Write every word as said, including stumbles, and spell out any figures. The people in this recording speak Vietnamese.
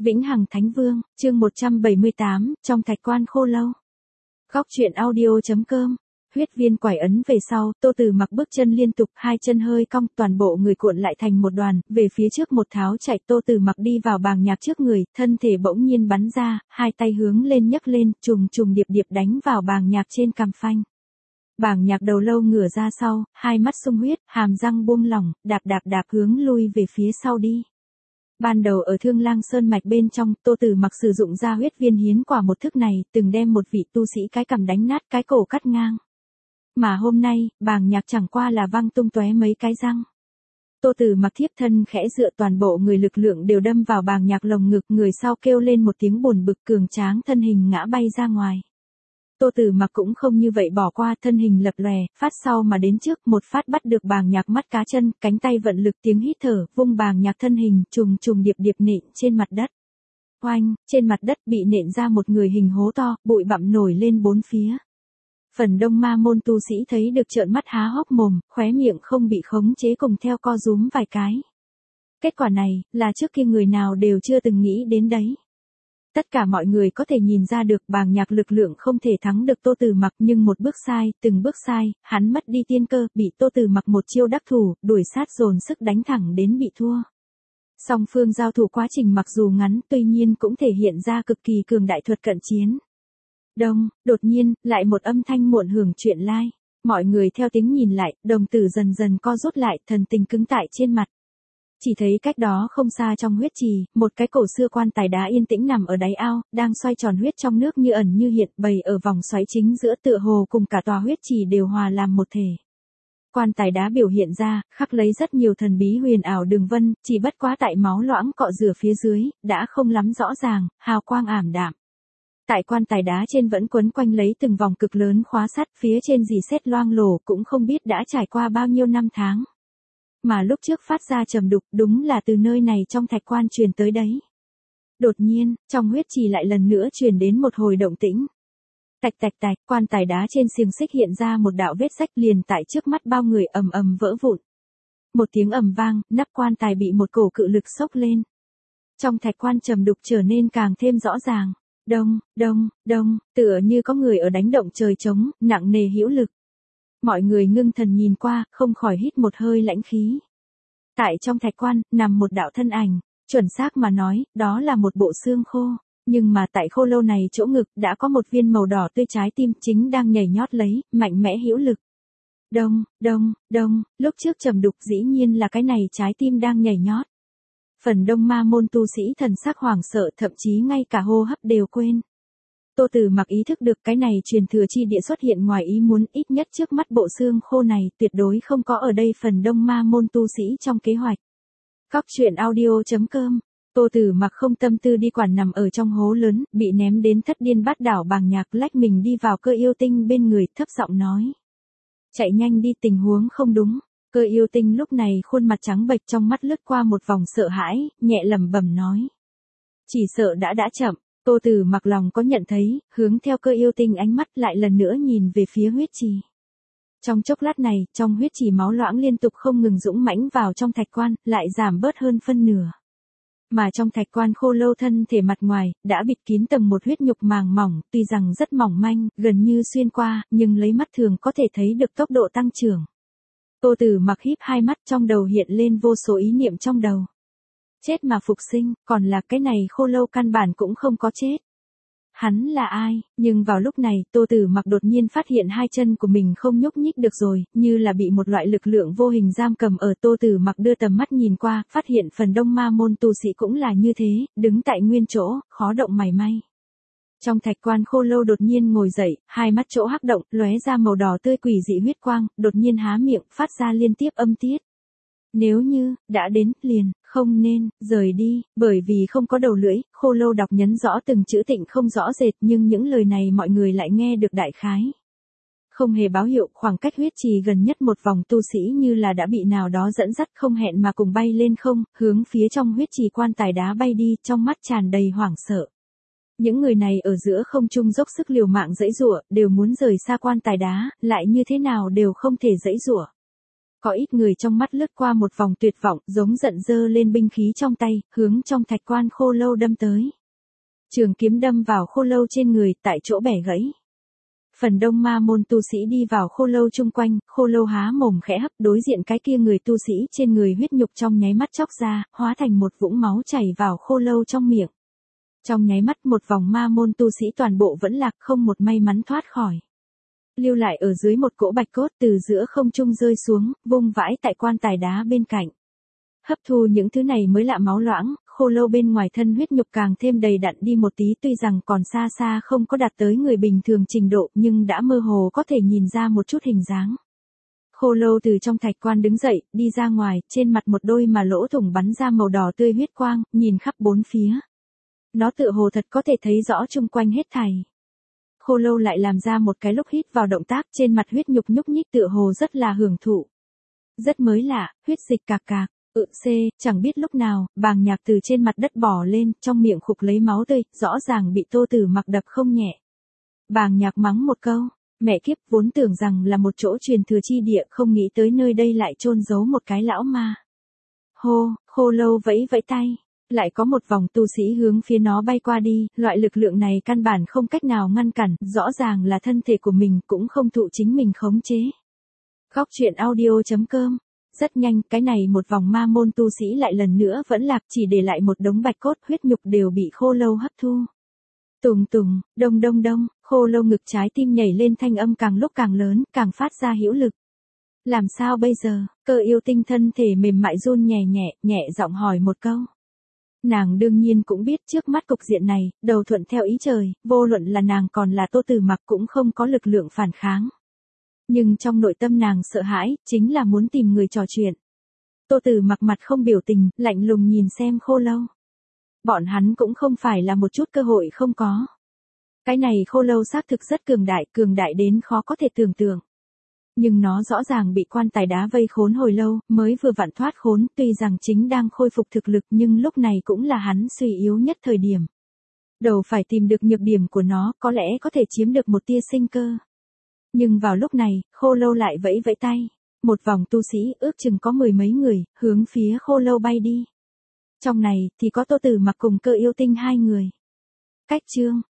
Vĩnh Hằng Thánh Vương, chương một trăm bảy mươi tám, trong thạch quan khô lâu. Góc truyện audio chấm com. Huyết viên quải ấn về sau, Tô Từ Mặc bước chân liên tục, hai chân hơi cong, toàn bộ người cuộn lại thành một đoàn, về phía trước một tháo chạy. Tô Từ Mặc đi vào bàng nhạc trước người, thân thể bỗng nhiên bắn ra, hai tay hướng lên nhấc lên, trùng trùng điệp điệp đánh vào bàng nhạc trên cằm phanh. Bàng nhạc đầu lâu ngửa ra sau, hai mắt sung huyết, hàm răng buông lỏng, đạp đạp đạp hướng lui về phía sau đi. Ban đầu ở Thương Lang Sơn mạch bên trong, Tô Từ Mặc sử dụng ra huyết viên hiến quả một thức này, từng đem một vị tu sĩ cái cằm đánh nát, cái cổ cắt ngang. Mà hôm nay, bàng nhạc chẳng qua là văng tung tóe mấy cái răng. Tô Từ Mặc thiếp thân khẽ dựa, toàn bộ người lực lượng đều đâm vào bàng nhạc lồng ngực, người sau kêu lên một tiếng buồn bực, cường tráng thân hình ngã bay ra ngoài. Tô Từ Mặc cũng không như vậy bỏ qua, thân hình lập lòe, phát sau mà đến trước, một phát bắt được bàng nhạc mắt cá chân, cánh tay vận lực, tiếng hít thở, vung bàng nhạc thân hình, trùng trùng điệp điệp nện trên mặt đất. Oanh, trên mặt đất bị nện ra một người hình hố to, bụi bặm nổi lên bốn phía. Phần đông ma môn tu sĩ thấy được trợn mắt há hốc mồm, khóe miệng không bị khống chế cùng theo co rúm vài cái. Kết quả này, là trước kia người nào đều chưa từng nghĩ đến đấy. Tất cả mọi người có thể nhìn ra được bàng nhạc lực lượng không thể thắng được Tô Từ Mặc, nhưng một bước sai, từng bước sai, hắn mất đi tiên cơ, bị Tô Từ Mặc một chiêu đắc thủ, đuổi sát dồn sức đánh thẳng đến bị thua. Song phương giao thủ quá trình mặc dù ngắn, tuy nhiên cũng thể hiện ra cực kỳ cường đại thuật cận chiến. Đông, đột nhiên, lại một âm thanh muộn hưởng chuyện lai. Mọi người theo tiếng nhìn lại, đồng tử dần dần co rút lại, thần tình cứng tại trên mặt. Chỉ thấy cách đó không xa trong huyết trì, một cái cổ xưa quan tài đá yên tĩnh nằm ở đáy ao, đang xoay tròn huyết trong nước như ẩn như hiện, bày ở vòng xoáy chính giữa, tựa hồ cùng cả tòa huyết trì đều hòa làm một thể. Quan tài đá biểu hiện ra, khắc lấy rất nhiều thần bí huyền ảo đường vân, chỉ bất quá tại máu loãng cọ rửa phía dưới, đã không lắm rõ ràng, hào quang ảm đạm. Tại quan tài đá trên vẫn quấn quanh lấy từng vòng cực lớn khóa sắt, phía trên dì xét loang lổ, cũng không biết đã trải qua bao nhiêu năm tháng. Mà lúc trước phát ra trầm đục, đúng là từ nơi này trong thạch quan truyền tới đấy. Đột nhiên, trong huyết trì lại lần nữa truyền đến một hồi động tĩnh. Tạch tạch tạch, quan tài đá trên xiềng xích hiện ra một đạo vết rách, liền tại trước mắt bao người ầm ầm vỡ vụn. Một tiếng ầm vang, nắp quan tài bị một cổ cự lực xốc lên. Trong thạch quan trầm đục trở nên càng thêm rõ ràng. Đông, đông, đông, tựa như có người ở đánh động trời trống, nặng nề hữu lực. Mọi người ngưng thần nhìn qua, không khỏi hít một hơi lãnh khí. Tại trong thạch quan, nằm một đạo thân ảnh, chuẩn xác mà nói, đó là một bộ xương khô. Nhưng mà tại khô lâu này chỗ ngực, đã có một viên màu đỏ tươi trái tim chính đang nhảy nhót lấy, mạnh mẽ hữu lực. Đông, đông, đông, lúc trước trầm đục dĩ nhiên là cái này trái tim đang nhảy nhót. Phần đông ma môn tu sĩ thần sắc hoảng sợ, thậm chí ngay cả hô hấp đều quên. Tô Từ Mặc ý thức được cái này truyền thừa chi địa xuất hiện ngoài ý muốn, ít nhất trước mắt bộ xương khô này tuyệt đối không có ở đây phần đông ma môn tu sĩ trong kế hoạch. Góc truyện audio chấm com. Tô Từ Mặc không tâm tư đi quản nằm ở trong hố lớn, bị ném đến thất điên bát đảo bàng nhạc, lách mình đi vào Cơ Yêu Tinh bên người, thấp giọng nói. Chạy nhanh đi, tình huống không đúng. Cơ Yêu Tinh lúc này khuôn mặt trắng bệch, trong mắt lướt qua một vòng sợ hãi, nhẹ lẩm bẩm nói. Chỉ sợ đã đã chậm. Tô Từ Mặc lòng có nhận thấy, hướng theo Cơ Yêu Tinh ánh mắt lại lần nữa nhìn về phía huyết trì. Trong chốc lát này, trong huyết trì máu loãng liên tục không ngừng dũng mãnh vào trong thạch quan, lại giảm bớt hơn phân nửa. Mà trong thạch quan khô lâu thân thể mặt ngoài, đã bịt kín tầng một huyết nhục màng mỏng, tuy rằng rất mỏng manh, gần như xuyên qua, nhưng lấy mắt thường có thể thấy được tốc độ tăng trưởng. Tô Từ Mặc híp hai mắt, trong đầu hiện lên vô số ý niệm trong đầu. Chết mà phục sinh, còn là cái này khô lâu căn bản cũng không có chết. Hắn là ai? Nhưng vào lúc này, Tô Từ Mặc đột nhiên phát hiện hai chân của mình không nhúc nhích được rồi, như là bị một loại lực lượng vô hình giam cầm ở. Tô Từ Mặc đưa tầm mắt nhìn qua, phát hiện phần đông ma môn tu sĩ cũng là như thế, đứng tại nguyên chỗ, khó động mảy may. Trong thạch quan khô lâu đột nhiên ngồi dậy, hai mắt chỗ hắc động, lóe ra màu đỏ tươi quỷ dị huyết quang, đột nhiên há miệng, phát ra liên tiếp âm tiết. Nếu như, đã đến, liền, không nên, rời đi, bởi vì không có đầu lưỡi, khô lâu đọc nhấn rõ từng chữ tịnh không rõ rệt, nhưng những lời này mọi người lại nghe được đại khái. Không hề báo hiệu, khoảng cách huyết trì gần nhất một vòng tu sĩ như là đã bị nào đó dẫn dắt không hẹn mà cùng bay lên không, hướng phía trong huyết trì quan tài đá bay đi, trong mắt tràn đầy hoảng sợ. Những người này ở giữa không trung dốc sức liều mạng giãy giụa, đều muốn rời xa quan tài đá, lại như thế nào đều không thể giãy giụa. Có ít người trong mắt lướt qua một vòng tuyệt vọng, giống giận dơ lên binh khí trong tay, hướng trong thạch quan khô lâu đâm tới. Trường kiếm đâm vào khô lâu trên người, tại chỗ bẻ gãy. Phần đông ma môn tu sĩ đi vào khô lâu chung quanh, khô lâu há mồm khẽ hấp, đối diện cái kia người tu sĩ trên người huyết nhục trong nháy mắt chóc ra, hóa thành một vũng máu chảy vào khô lâu trong miệng. Trong nháy mắt một vòng ma môn tu sĩ toàn bộ vẫn lạc, không một may mắn thoát khỏi. Lưu lại ở dưới một cỗ bạch cốt từ giữa không trung rơi xuống, vung vãi tại quan tài đá bên cạnh. Hấp thu những thứ này mới lạ máu loãng, khô lâu bên ngoài thân huyết nhục càng thêm đầy đặn đi một tí, tuy rằng còn xa xa không có đạt tới người bình thường trình độ nhưng đã mơ hồ có thể nhìn ra một chút hình dáng. Khô lâu từ trong thạch quan đứng dậy, đi ra ngoài, trên mặt một đôi mà lỗ thủng bắn ra màu đỏ tươi huyết quang, nhìn khắp bốn phía. Nó tựa hồ thật có thể thấy rõ chung quanh hết thảy. Khô lâu lại làm ra một cái lúc hít vào động tác, trên mặt huyết nhục nhúc nhích tựa hồ rất là hưởng thụ. Rất mới lạ, huyết dịch cạc cạc. Ừ c, chẳng biết lúc nào, Bàng Nhạc từ trên mặt đất bò lên, trong miệng khục lấy máu tươi, rõ ràng bị Tô Tử Mặc đập không nhẹ. Bàng Nhạc mắng một câu, mẹ kiếp, vốn tưởng rằng là một chỗ truyền thừa chi địa, không nghĩ tới nơi đây lại chôn giấu một cái lão ma. Hô, khô lâu vẫy vẫy tay, lại có một vòng tu sĩ hướng phía nó bay qua đi, loại lực lượng này căn bản không cách nào ngăn cản, rõ ràng là thân thể của mình cũng không thụ chính mình khống chế. Góc truyện audio chấm com. Rất nhanh, cái này một vòng ma môn tu sĩ lại lần nữa vẫn lạc, chỉ để lại một đống bạch cốt, huyết nhục đều bị khô lâu hấp thu. Tùng tùng, đông đông đông, khô lâu ngực trái tim nhảy lên, thanh âm càng lúc càng lớn, càng phát ra hữu lực. Làm sao bây giờ? Cơ yêu tinh thân thể mềm mại run nhẹ nhẹ, nhẹ giọng hỏi một câu. Nàng đương nhiên cũng biết trước mắt cục diện này, đầu thuận theo ý trời, vô luận là nàng còn là Tô Tử Mặc cũng không có lực lượng phản kháng. Nhưng trong nội tâm nàng sợ hãi, chính là muốn tìm người trò chuyện. Tô Tử Mặc mặt không biểu tình, lạnh lùng nhìn xem khô lâu. Bọn hắn cũng không phải là một chút cơ hội không có. Cái này khô lâu xác thực rất cường đại, cường đại đến khó có thể tưởng tượng. Nhưng nó rõ ràng bị quan tài đá vây khốn hồi lâu, mới vừa vặn thoát khốn, tuy rằng chính đang khôi phục thực lực nhưng lúc này cũng là hắn suy yếu nhất thời điểm. Đầu phải tìm được nhược điểm của nó, có lẽ có thể chiếm được một tia sinh cơ. Nhưng vào lúc này, khô lâu lại vẫy vẫy tay. Một vòng tu sĩ ước chừng có mười mấy người, hướng phía khô lâu bay đi. Trong này, thì có Tô Tử Mặc cùng Cơ Yêu Tinh hai người. Cách chương.